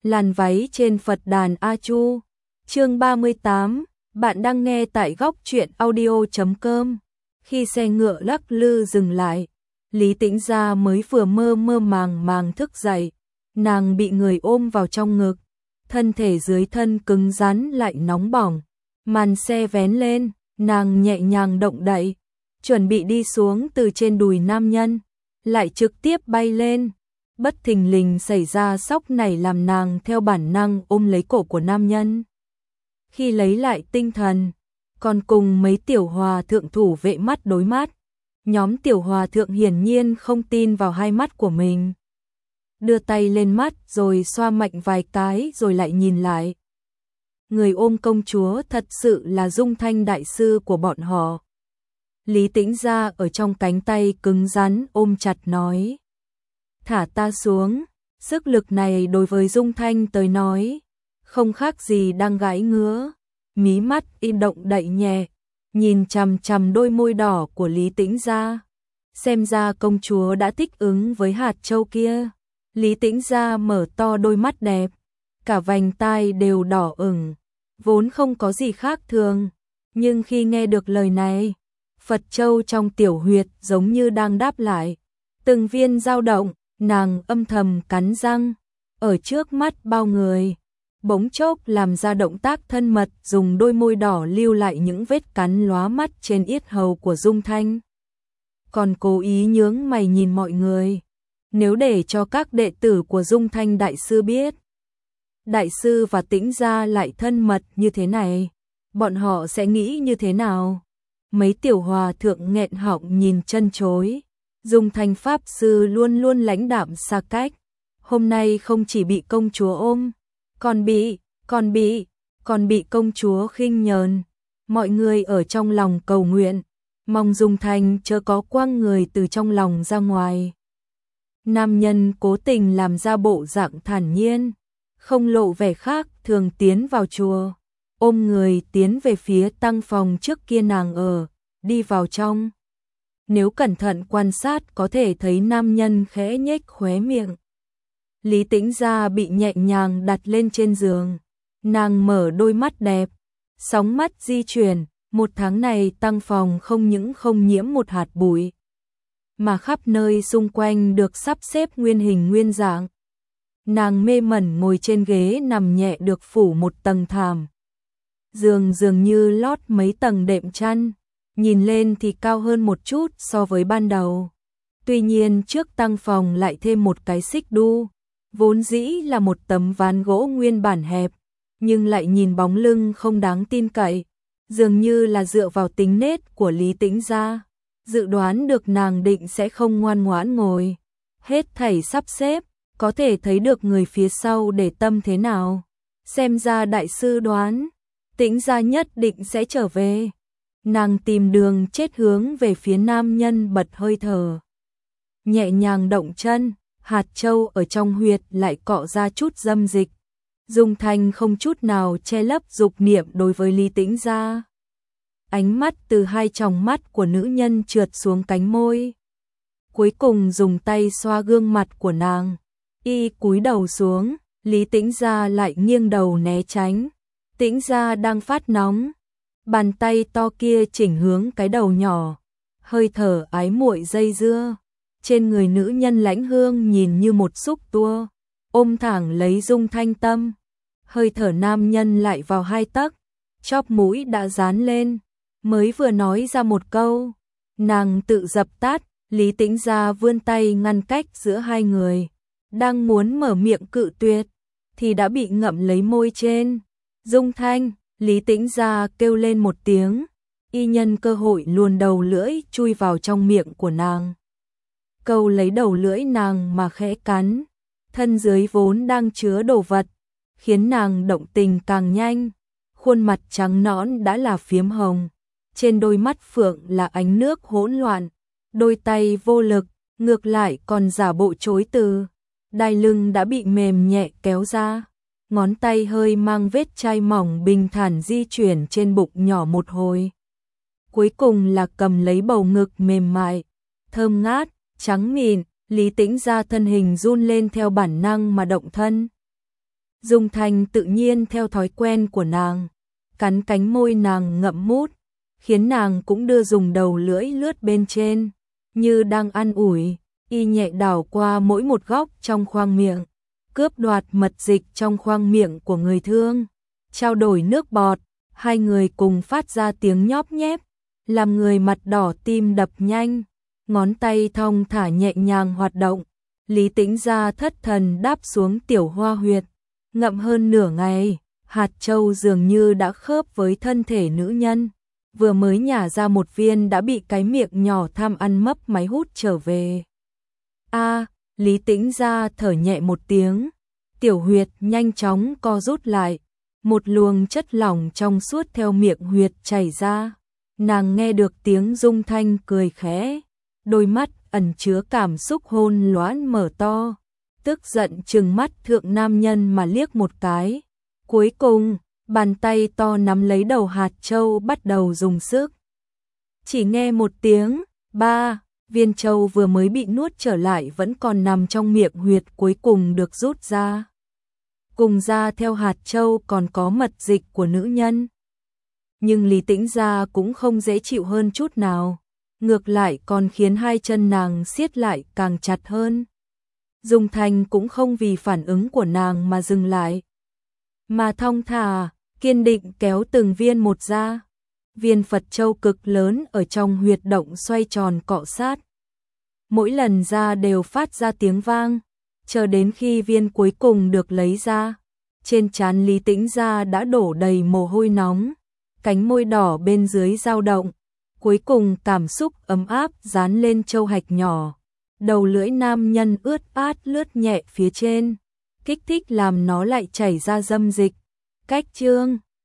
làn váy trên Phật đàn A Chu. Chương 38, bạn đang nghe tại góc truyện audio.com. Khi xe ngựa lắc lư dừng lại, Lý Tĩnh Gia mới vừa mơ mơ màng màng thức dậy, nàng bị người ôm vào trong ngực, thân thể dưới thân cứng rắn lại nóng bỏng, màn xe vén lên, nàng nhẹ nhàng động đậy, chuẩn bị đi xuống từ trên đùi nam nhân, lại trực tiếp bay lên. Bất thình lình xảy ra sốc này làm nàng theo bản năng ôm lấy cổ của nam nhân. Khi lấy lại tinh thần, còn cùng mấy tiểu hòa thượng thủ vệ mắt đối mắt, nhóm tiểu hòa thượng hiển nhiên không tin vào hai mắt của mình. Đưa tay lên mắt rồi xoa mạnh vài cái rồi lại nhìn lại. Người ôm công chúa thật sự là Dung Thanh đại sư của bọn họ. Lý Tĩnh Gia ở trong cánh tay cứng rắn ôm chặt nói. Thả ta xuống, sức lực này đối với Dung Thanh tới nói, không khác gì đang gãi ngứa, mí mắt im động đậy nhẹ, nhìn chằm chằm đôi môi đỏ của Lý Tĩnh Gia. Xem ra công chúa đã thích ứng với hạt châu kia. Lý Tĩnh Gia mở to đôi mắt đẹp, cả vành tai đều đỏ ửng, vốn không có gì khác thường, nhưng khi nghe được lời này, Phật châu trong tiểu huyệt giống như đang đáp lại, từng viên dao động, nàng âm thầm cắn răng, ở trước mắt bao người, bỗng chốc làm ra động tác thân mật dùng đôi môi đỏ lưu lại những vết cắn lóa mắt trên yết hầu của Dung Thanh. Còn cố ý nhướng mày nhìn mọi người, nếu để cho các đệ tử của Dung Thanh đại sư biết, đại sư và Tĩnh Gia lại thân mật như thế này, bọn họ sẽ nghĩ như thế nào? Mấy tiểu hòa thượng nghẹn họng nhìn chân chối. Dung Thanh pháp sư luôn luôn lãnh đạm xa cách, hôm nay không chỉ bị công chúa ôm, còn bị công chúa khinh nhờn. Mọi người ở trong lòng cầu nguyện, mong Dung Thanh chớ có quăng người từ trong lòng ra ngoài. Nam nhân cố tình làm ra bộ dạng thản nhiên, không lộ vẻ khác thường tiến vào chùa, ôm người tiến về phía tăng phòng trước kia nàng ở, đi vào trong. Nếu cẩn thận quan sát có thể thấy nam nhân khẽ nhếch khóe miệng. Lý Tĩnh Gia bị nhẹ nhàng đặt lên trên giường, nàng mở đôi mắt đẹp, sóng mắt di chuyển, một tháng này tăng phòng không những không nhiễm một hạt bụi, mà khắp nơi xung quanh được sắp xếp nguyên hình nguyên dạng. Nàng mê mẩn ngồi trên ghế nằm nhẹ được phủ một tầng thảm. Giường dường như lót mấy tầng đệm chăn, nhìn lên thì cao hơn một chút so với ban đầu. Tuy nhiên trước tăng phòng lại thêm một cái xích đu, vốn dĩ là một tấm ván gỗ nguyên bản hẹp, nhưng lại nhìn bóng lưng không đáng tin cậy, dường như là dựa vào tính nết của Lý Tĩnh Gia, dự đoán được nàng định sẽ không ngoan ngoãn ngồi. Hết thảy sắp xếp, có thể thấy được người phía sau để tâm thế nào. Xem ra đại sư đoán, Tĩnh Gia nhất định sẽ trở về. Nàng tìm đường chết hướng về phía nam nhân bật hơi thở. Nhẹ nhàng động chân, hạt châu ở trong huyệt lại cọ ra chút dâm dịch. Dung Thanh không chút nào che lấp dục niệm đối với Lý Tĩnh Gia. Ánh mắt từ hai tròng mắt của nữ nhân trượt xuống cánh môi. Cuối cùng dùng tay xoa gương mặt của nàng. Y cúi đầu xuống, Lý Tĩnh Gia lại nghiêng đầu né tránh. Tĩnh Gia đang phát nóng. Bàn tay to kia chỉnh hướng cái đầu nhỏ, hơi thở ái muội dây dưa, trên người nữ nhân lãnh hương nhìn như một xúc tua, ôm thẳng lấy Dung Thanh tâm. Hơi thở nam nhân lại vào hai tấc, chóp mũi đã dán lên, mới vừa nói ra một câu, nàng tự dập tắt. Lý Tĩnh Gia vươn tay ngăn cách giữa hai người, đang muốn mở miệng cự tuyệt, thì đã bị ngậm lấy môi trên. Dung Thanh, Lý Tĩnh Gia kêu lên một tiếng, y nhân cơ hội luồn đầu lưỡi chui vào trong miệng của nàng. Câu lấy đầu lưỡi nàng mà khẽ cắn, thân dưới vốn đang chứa đồ vật, khiến nàng động tình càng nhanh. Khuôn mặt trắng nõn đã là phiếm hồng, trên đôi mắt phượng là ánh nước hỗn loạn, đôi tay vô lực, ngược lại còn giả bộ chối từ. Đai lưng đã bị mềm nhẹ kéo ra, ngón tay hơi mang vết chai mỏng bình thản di chuyển trên bụng nhỏ một hồi. Cuối cùng là cầm lấy bầu ngực mềm mại, thơm ngát, trắng mịn. Lý Tĩnh Gia thân hình run lên theo bản năng mà động thân. Dung Thanh tự nhiên theo thói quen của nàng, cắn cánh môi nàng ngậm mút, khiến nàng cũng đưa dùng đầu lưỡi lướt bên trên, như đang an ủi, y nhẹ đảo qua mỗi một góc trong khoang miệng, cướp đoạt mật dịch trong khoang miệng của người thương, trao đổi nước bọt, hai người cùng phát ra tiếng nhóp nhép, làm người mặt đỏ tim đập nhanh, ngón tay thong thả nhẹ nhàng hoạt động. Lý Tĩnh Gia thất thần đáp xuống tiểu hoa huyệt, ngậm hơn nửa ngày, hạt châu dường như đã khớp với thân thể nữ nhân, vừa mới nhả ra một viên đã bị cái miệng nhỏ tham ăn mấp máy hút trở về. Lý Tĩnh Gia thở nhẹ một tiếng, tiểu huyệt nhanh chóng co rút lại, một luồng chất lỏng trong suốt theo miệng huyệt chảy ra, nàng nghe được tiếng Dung Thanh cười khẽ, đôi mắt ẩn chứa cảm xúc hôn loạn mở to, tức giận trừng mắt thượng nam nhân mà liếc một cái. Cuối cùng, bàn tay to nắm lấy đầu hạt châu bắt đầu dùng sức. Chỉ nghe một tiếng, ba, viên châu vừa mới bị nuốt trở lại vẫn còn nằm trong miệng huyệt cuối cùng được rút ra. Cùng ra theo hạt châu còn có mật dịch của nữ nhân. Nhưng Lý Tĩnh Gia cũng không dễ chịu hơn chút nào, ngược lại còn khiến hai chân nàng siết lại càng chặt hơn. Dung Thanh cũng không vì phản ứng của nàng mà dừng lại, mà thong thả, kiên định kéo từng viên một ra. Viên Phật châu cực lớn ở trong huyệt động xoay tròn cọ sát. Mỗi lần ra đều phát ra tiếng vang, chờ đến khi viên cuối cùng được lấy ra. Trên trán Lý Tĩnh Gia đã đổ đầy mồ hôi nóng, cánh môi đỏ bên dưới dao động. Cuối cùng cảm xúc ấm áp dán lên châu hạch nhỏ. Đầu lưỡi nam nhân ướt át lướt nhẹ phía trên, kích thích làm nó lại chảy ra dâm dịch. Cách chương